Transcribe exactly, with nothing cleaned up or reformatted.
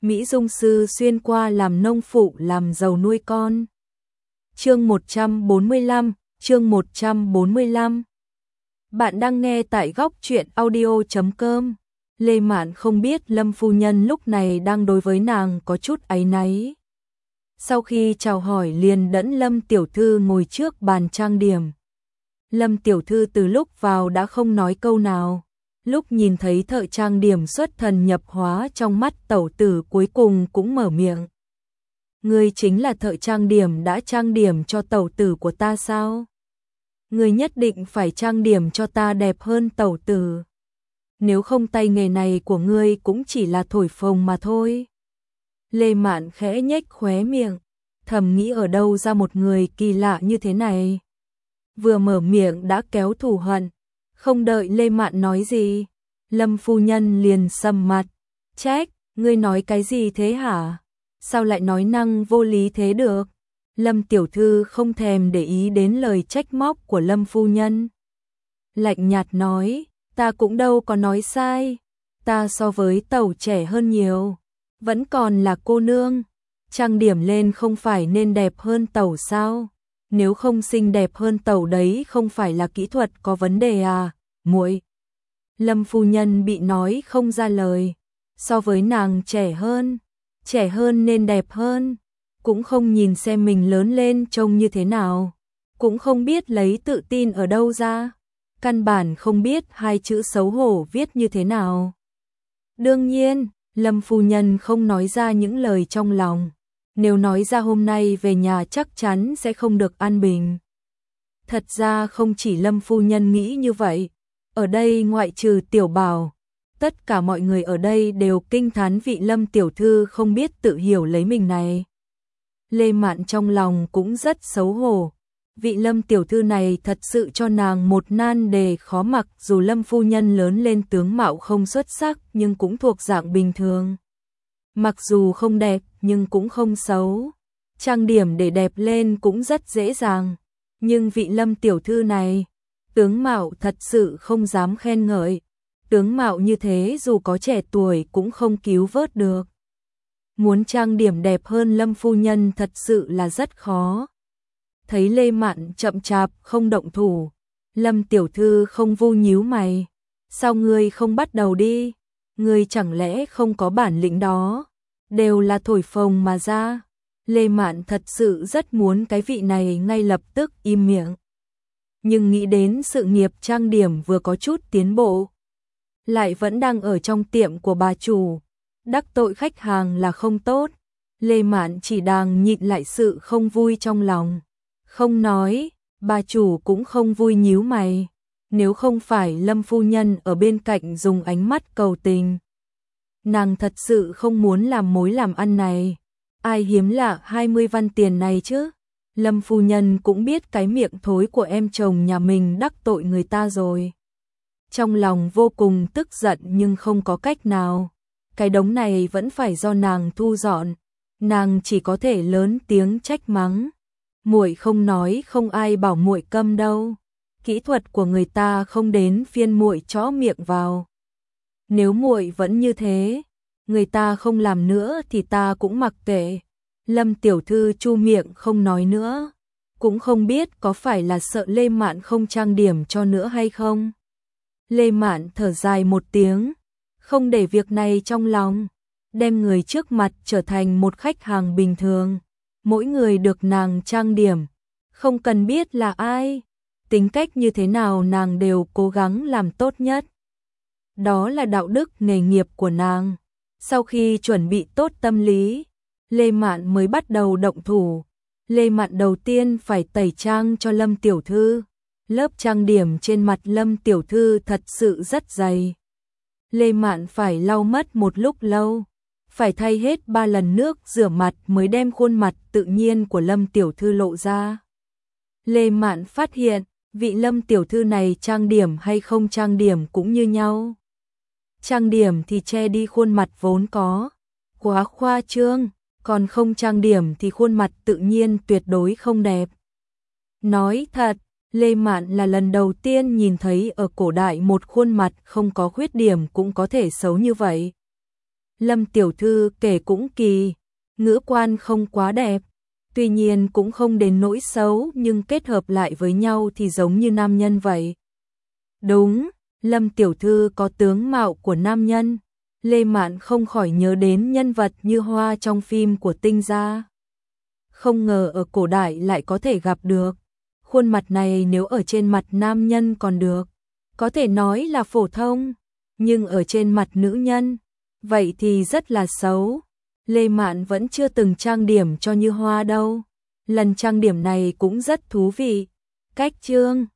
Mỹ dung sư xuyên qua làm nông phụ làm giàu nuôi con. Chương một trăm bốn mươi lăm, chương một trăm bốn mươi lăm. Bạn đang nghe tại góc truyện audio chấm com. Lê Mạn không biết Lâm phu nhân lúc này đang đối với nàng có chút áy náy. Sau khi chào hỏi liền dẫn Lâm tiểu thư ngồi trước bàn trang điểm. Lâm tiểu thư từ lúc vào đã không nói câu nào. Lúc nhìn thấy thợ trang điểm xuất thần nhập hóa trong mắt tẩu tử cuối cùng cũng mở miệng. Ngươi chính là thợ trang điểm đã trang điểm cho tẩu tử của ta sao? Ngươi nhất định phải trang điểm cho ta đẹp hơn tẩu tử. Nếu không tay nghề này của ngươi cũng chỉ là thổi phồng mà thôi. Lê Mạn khẽ nhếch khóe miệng, thầm nghĩ ở đâu ra một người kỳ lạ như thế này. Vừa mở miệng đã kéo thù hận. Không đợi Lê Mạn nói gì, Lâm phu nhân liền sầm mặt, trách, ngươi nói cái gì thế hả? Sao lại nói năng vô lý thế được? Lâm tiểu thư không thèm để ý đến lời trách móc của Lâm phu nhân. Lạnh nhạt nói, ta cũng đâu có nói sai, ta so với tẩu trẻ hơn nhiều, vẫn còn là cô nương, trang điểm lên không phải nên đẹp hơn tẩu sao? Nếu không xinh đẹp hơn tẩu đấy không phải là kỹ thuật có vấn đề à, muội. Lâm phu nhân bị nói không ra lời, so với nàng trẻ hơn, trẻ hơn nên đẹp hơn, cũng không nhìn xem mình lớn lên trông như thế nào, cũng không biết lấy tự tin ở đâu ra, căn bản không biết hai chữ xấu hổ viết như thế nào. Đương nhiên, Lâm phu nhân không nói ra những lời trong lòng. Nếu nói ra hôm nay về nhà chắc chắn sẽ không được an bình. Thật ra không chỉ Lâm phu nhân nghĩ như vậy. Ở đây ngoại trừ Tiểu Bảo, tất cả mọi người ở đây đều kinh thán vị Lâm tiểu thư không biết tự hiểu lấy mình này. Lê Mạn trong lòng cũng rất xấu hổ. Vị Lâm tiểu thư này thật sự cho nàng một nan đề khó mặc, dù Lâm phu nhân lớn lên tướng mạo không xuất sắc nhưng cũng thuộc dạng bình thường. Mặc dù không đẹp nhưng cũng không xấu, trang điểm để đẹp lên cũng rất dễ dàng, nhưng vị Lâm tiểu thư này, tướng mạo thật sự không dám khen ngợi, tướng mạo như thế dù có trẻ tuổi cũng không cứu vớt được. Muốn trang điểm đẹp hơn Lâm phu nhân thật sự là rất khó. Thấy Lê Mạn chậm chạp không động thủ, Lâm tiểu thư không vu nhíu mày, sao ngươi không bắt đầu đi, ngươi chẳng lẽ không có bản lĩnh đó? Đều là thổi phồng mà ra. Lê Mạn thật sự rất muốn cái vị này ngay lập tức im miệng. Nhưng nghĩ đến sự nghiệp trang điểm vừa có chút tiến bộ, lại vẫn đang ở trong tiệm của bà chủ, đắc tội khách hàng là không tốt. Lê Mạn chỉ đang nhịn lại sự không vui trong lòng, không nói, bà chủ cũng không vui nhíu mày. Nếu không phải Lâm phu nhân ở bên cạnh dùng ánh mắt cầu tình, nàng thật sự không muốn làm mối làm ăn này. Ai hiếm lạ hai mươi văn tiền này chứ? Lâm phu nhân cũng biết cái miệng thối của em chồng nhà mình đắc tội người ta rồi. Trong lòng vô cùng tức giận nhưng không có cách nào. Cái đống này vẫn phải do nàng thu dọn. Nàng chỉ có thể lớn tiếng trách mắng. Muội không nói không ai bảo muội câm đâu. Kỹ thuật của người ta không đến phiên muội chó miệng vào. Nếu muội vẫn như thế, người ta không làm nữa thì ta cũng mặc kệ. Lâm tiểu thư chu miệng không nói nữa, cũng không biết có phải là sợ Lê Mạn không trang điểm cho nữa hay không. Lê Mạn thở dài một tiếng, không để việc này trong lòng, đem người trước mặt trở thành một khách hàng bình thường. Mỗi người được nàng trang điểm, không cần biết là ai, tính cách như thế nào nàng đều cố gắng làm tốt nhất. Đó là đạo đức nghề nghiệp của nàng. Sau khi chuẩn bị tốt tâm lý, Lê Mạn mới bắt đầu động thủ. Lê Mạn đầu tiên phải tẩy trang cho Lâm tiểu thư. Lớp trang điểm trên mặt Lâm tiểu thư thật sự rất dày. Lê Mạn phải lau mất một lúc lâu, phải thay hết ba lần nước rửa mặt mới đem khuôn mặt tự nhiên của Lâm tiểu thư lộ ra. Lê Mạn phát hiện, vị Lâm tiểu thư này trang điểm hay không trang điểm cũng như nhau. Trang điểm thì che đi khuôn mặt vốn có, quá khoa trương, còn không trang điểm thì khuôn mặt tự nhiên tuyệt đối không đẹp. Nói thật, Lê Mạn là lần đầu tiên nhìn thấy ở cổ đại một khuôn mặt không có khuyết điểm cũng có thể xấu như vậy. Lâm tiểu thư kể cũng kỳ, ngữ quan không quá đẹp, tuy nhiên cũng không đến nỗi xấu, nhưng kết hợp lại với nhau thì giống như nam nhân vậy. Đúng, Lâm tiểu thư có tướng mạo của nam nhân. Lê Mạn không khỏi nhớ đến nhân vật Như Hoa trong phim của Tinh Gia. Không ngờ ở cổ đại lại có thể gặp được. Khuôn mặt này nếu ở trên mặt nam nhân còn được, có thể nói là phổ thông, nhưng ở trên mặt nữ nhân, vậy thì rất là xấu. Lê Mạn vẫn chưa từng trang điểm cho Như Hoa đâu. Lần trang điểm này cũng rất thú vị. Cách trương